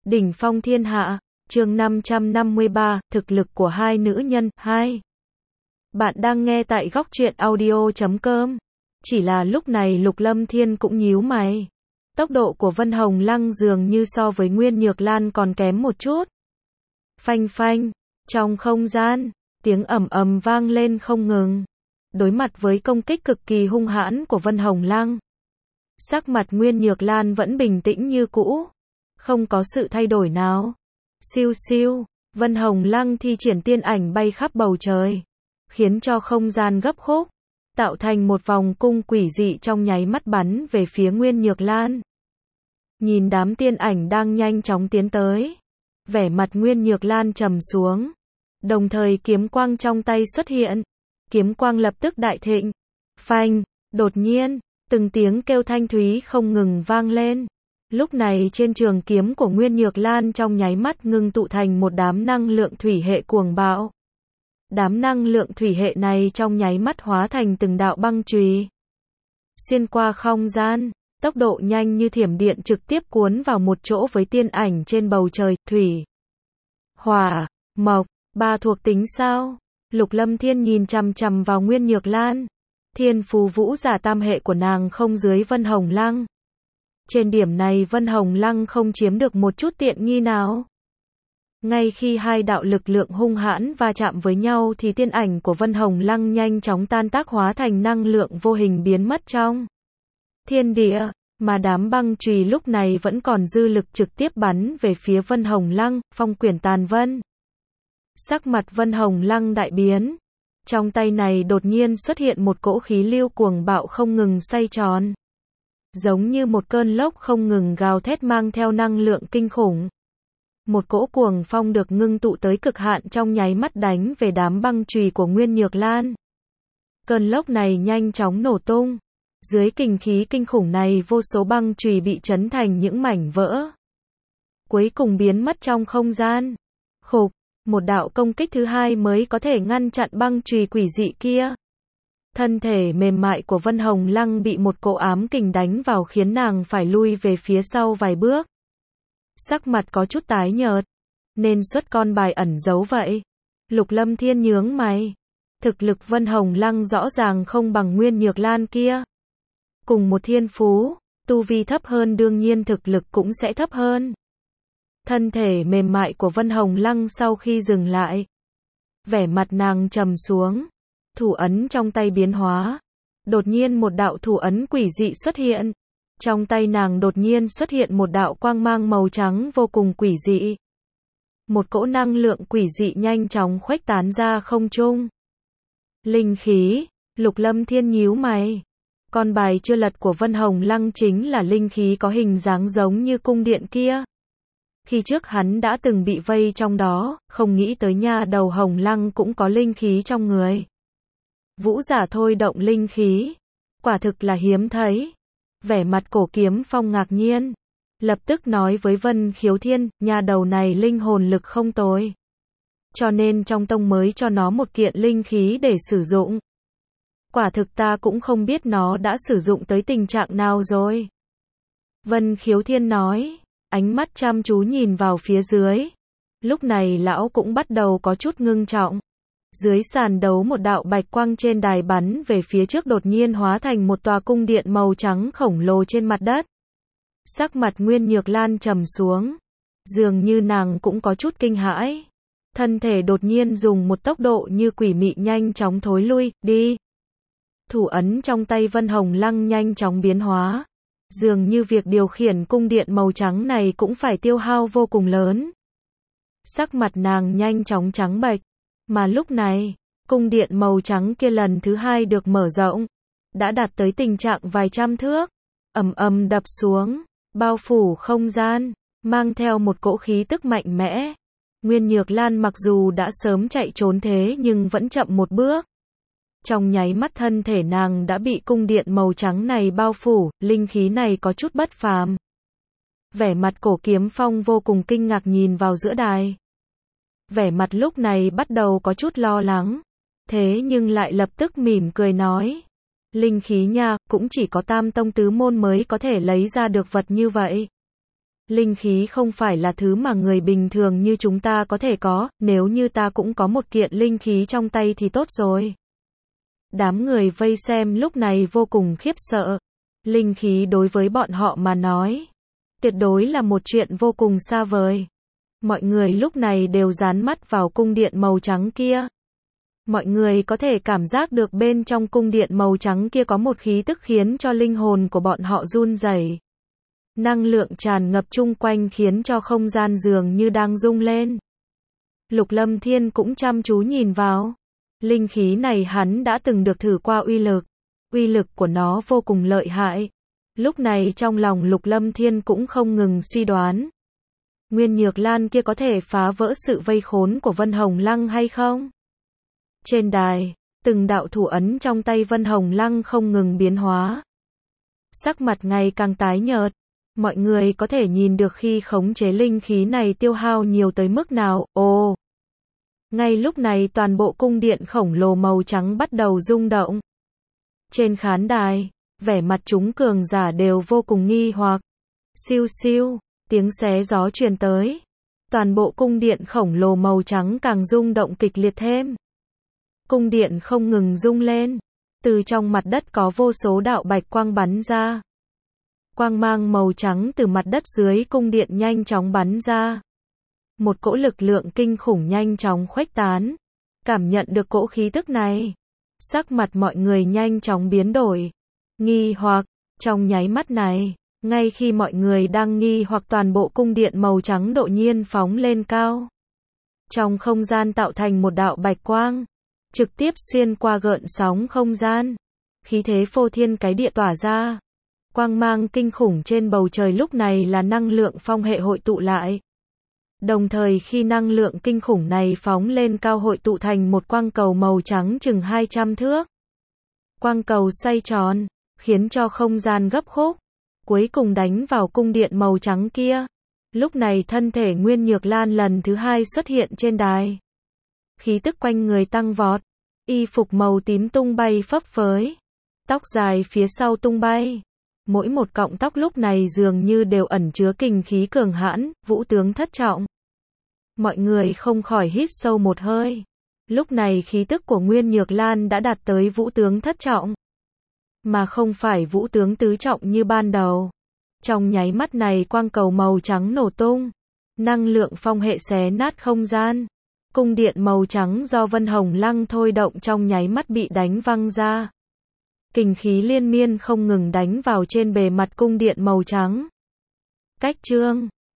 Đỉnh phong thiên hạ, chương 553, thực lực của hai nữ nhân, 2. Bạn đang nghe tại góc truyện audio.com. Chỉ là lúc này Lục Lâm Thiên cũng nhíu mày. Tốc độ của Vân Hồng Lăng dường như so với Nguyên Nhược Lan còn kém một chút. Phanh phanh, trong không gian, tiếng ầm ầm vang lên không ngừng. Đối mặt với công kích cực kỳ hung hãn của Vân Hồng Lăng, sắc mặt Nguyên Nhược Lan vẫn bình tĩnh như cũ, không có sự thay đổi nào. Siêu siêu, Vân Hồng Lăng thi triển tiên ảnh bay khắp bầu trời, khiến cho không gian gấp khúc, tạo thành một vòng cung quỷ dị trong nháy mắt bắn về phía Nguyên Nhược Lan. Nhìn đám tiên ảnh đang nhanh chóng tiến tới, vẻ mặt Nguyên Nhược Lan trầm xuống, đồng thời kiếm quang trong tay xuất hiện. Kiếm quang lập tức đại thịnh. Phanh, đột nhiên, từng tiếng kêu thanh thúy không ngừng vang lên. Lúc này trên trường kiếm của Nguyên Nhược Lan trong nháy mắt ngưng tụ thành một đám năng lượng thủy hệ cuồng bạo. Đám năng lượng thủy hệ này trong nháy mắt hóa thành từng đạo băng chùy, xuyên qua không gian, tốc độ nhanh như thiểm điện trực tiếp cuốn vào một chỗ với tiên ảnh trên bầu trời. Thủy, hỏa, mộc, ba thuộc tính sao? Lục Lâm Thiên nhìn chằm chằm vào Nguyên Nhược Lan. Thiên phù vũ giả tam hệ của nàng không dưới Vân Hồng Lăng. Trên điểm này Vân Hồng Lăng không chiếm được một chút tiện nghi nào. Ngay khi hai đạo lực lượng hung hãn va chạm với nhau thì tiên ảnh của Vân Hồng Lăng nhanh chóng tan tác hóa thành năng lượng vô hình biến mất trong thiên địa, mà đám băng chùy lúc này vẫn còn dư lực trực tiếp bắn về phía Vân Hồng Lăng. Phong quyển tàn vân. Sắc mặt Vân Hồng Lăng đại biến. Trong tay này đột nhiên xuất hiện một cỗ khí lưu cuồng bạo không ngừng xoay tròn, giống như một cơn lốc không ngừng gào thét mang theo năng lượng kinh khủng. Một cỗ cuồng phong được ngưng tụ tới cực hạn trong nháy mắt đánh về đám băng chùy của Nguyên Nhược Lan. Cơn lốc này nhanh chóng nổ tung. Dưới kình khí kinh khủng này vô số băng chùy bị chấn thành những mảnh vỡ, cuối cùng biến mất trong không gian. Khục, một đạo công kích thứ hai mới có thể ngăn chặn băng chùy quỷ dị kia. Thân thể mềm mại của Vân Hồng Lăng bị một cỗ ám kình đánh vào khiến nàng phải lui về phía sau vài bước. Sắc mặt có chút tái nhợt. Nên xuất con bài ẩn giấu vậy? Lục Lâm Thiên nhướng mày. Thực lực Vân Hồng Lăng rõ ràng không bằng Nguyên Nhược Lan kia. Cùng một thiên phú, tu vi thấp hơn đương nhiên thực lực cũng sẽ thấp hơn. Thân thể mềm mại của Vân Hồng Lăng sau khi dừng lại, vẻ mặt nàng trầm xuống, thủ ấn trong tay biến hóa. Đột nhiên một đạo thủ ấn quỷ dị xuất hiện. Trong tay nàng đột nhiên xuất hiện một đạo quang mang màu trắng vô cùng quỷ dị. Một cỗ năng lượng quỷ dị nhanh chóng khuếch tán ra không trung. Linh khí, Lục Lâm Thiên nhíu mày. Con bài chưa lật của Vân Hồng Lăng chính là linh khí có hình dáng giống như cung điện kia. Khi trước hắn đã từng bị vây trong đó, không nghĩ tới nha đầu Hồng Lăng cũng có linh khí trong người. Vũ giả thôi động linh khí, quả thực là hiếm thấy. Vẻ mặt Cổ Kiếm Phong ngạc nhiên, lập tức nói với Vân Khiếu Thiên, nha đầu này linh hồn lực không tồi, cho nên trong tông mới cho nó một kiện linh khí để sử dụng. Quả thực ta cũng không biết nó đã sử dụng tới tình trạng nào rồi. Vân Khiếu Thiên nói, ánh mắt chăm chú nhìn vào phía dưới. Lúc này lão cũng bắt đầu có chút ngưng trọng. Dưới sàn đấu một đạo bạch quang trên đài bắn về phía trước đột nhiên hóa thành một tòa cung điện màu trắng khổng lồ trên mặt đất. Sắc mặt Nguyên Nhược Lan trầm xuống, dường như nàng cũng có chút kinh hãi. Thân thể đột nhiên dùng một tốc độ như quỷ mị nhanh chóng thối lui, đi. Thủ ấn trong tay Vân Hồng Lăng nhanh chóng biến hóa. Dường như việc điều khiển cung điện màu trắng này cũng phải tiêu hao vô cùng lớn. Sắc mặt nàng nhanh chóng trắng bệch. Mà lúc này, cung điện màu trắng kia lần thứ hai được mở rộng, đã đạt tới tình trạng vài trăm thước, ầm ầm đập xuống, bao phủ không gian, mang theo một cỗ khí tức mạnh mẽ. Nguyên Nhược Lan mặc dù đã sớm chạy trốn thế nhưng vẫn chậm một bước. Trong nháy mắt thân thể nàng đã bị cung điện màu trắng này bao phủ, linh khí này có chút bất phàm. Vẻ mặt Cổ Kiếm Phong vô cùng kinh ngạc nhìn vào giữa đài. Vẻ mặt lúc này bắt đầu có chút lo lắng, thế nhưng lại lập tức mỉm cười nói. Linh khí nha, cũng chỉ có tam tông tứ môn mới có thể lấy ra được vật như vậy. Linh khí không phải là thứ mà người bình thường như chúng ta có thể có, nếu như ta cũng có một kiện linh khí trong tay thì tốt rồi. Đám người vây xem lúc này vô cùng khiếp sợ. Linh khí đối với bọn họ mà nói, tuyệt đối là một chuyện vô cùng xa vời. Mọi người lúc này đều dán mắt vào cung điện màu trắng kia. Mọi người có thể cảm giác được bên trong cung điện màu trắng kia có một khí tức khiến cho linh hồn của bọn họ run rẩy. Năng lượng tràn ngập chung quanh khiến cho không gian dường như đang rung lên. Lục Lâm Thiên cũng chăm chú nhìn vào. Linh khí này hắn đã từng được thử qua uy lực. Uy lực của nó vô cùng lợi hại. Lúc này trong lòng Lục Lâm Thiên cũng không ngừng suy đoán. Nguyên Nhược Lan kia có thể phá vỡ sự vây khốn của Vân Hồng Lăng hay không? Trên đài, từng đạo thủ ấn trong tay Vân Hồng Lăng không ngừng biến hóa. Sắc mặt ngày càng tái nhợt. Mọi người có thể nhìn được khi khống chế linh khí này tiêu hao nhiều tới mức nào. Ồ! Ngay lúc này toàn bộ cung điện khổng lồ màu trắng bắt đầu rung động. Trên khán đài, vẻ mặt chúng cường giả đều vô cùng nghi hoặc. Siêu siêu, tiếng xé gió truyền tới. Toàn bộ cung điện khổng lồ màu trắng càng rung động kịch liệt thêm. Cung điện không ngừng rung lên. Từ trong mặt đất có vô số đạo bạch quang bắn ra. Quang mang màu trắng từ mặt đất dưới cung điện nhanh chóng bắn ra. Một cỗ lực lượng kinh khủng nhanh chóng khuếch tán. Cảm nhận được cỗ khí tức này, sắc mặt mọi người nhanh chóng biến đổi. Nghi hoặc, trong nháy mắt này, ngay khi mọi người đang nghi hoặc toàn bộ cung điện màu trắng đột nhiên phóng lên cao. Trong không gian tạo thành một đạo bạch quang, trực tiếp xuyên qua gợn sóng không gian. Khí thế phô thiên cái địa tỏa ra. Quang mang kinh khủng trên bầu trời lúc này là năng lượng phong hệ hội tụ lại. Đồng thời khi năng lượng kinh khủng này phóng lên cao hội tụ thành một quang cầu màu trắng chừng 200 thước. Quang cầu xoay tròn, khiến cho không gian gấp khúc, cuối cùng đánh vào cung điện màu trắng kia. Lúc này thân thể Nguyên Nhược Lan lần thứ hai xuất hiện trên đài. Khí tức quanh người tăng vọt, y phục màu tím tung bay phấp phới, tóc dài phía sau tung bay. Mỗi một cọng tóc lúc này dường như đều ẩn chứa kình khí cường hãn, vũ tướng thất trọng. Mọi người không khỏi hít sâu một hơi. Lúc này khí tức của Nguyên Nhược Lan đã đạt tới vũ tướng thất trọng, mà không phải vũ tướng tứ trọng như ban đầu. Trong nháy mắt này quang cầu màu trắng nổ tung, năng lượng phong hệ xé nát không gian. Cung điện màu trắng do Vân Hồng Lăng thôi động trong nháy mắt bị đánh văng ra. Kình khí liên miên không ngừng đánh vào trên bề mặt cung điện màu trắng. Cách chương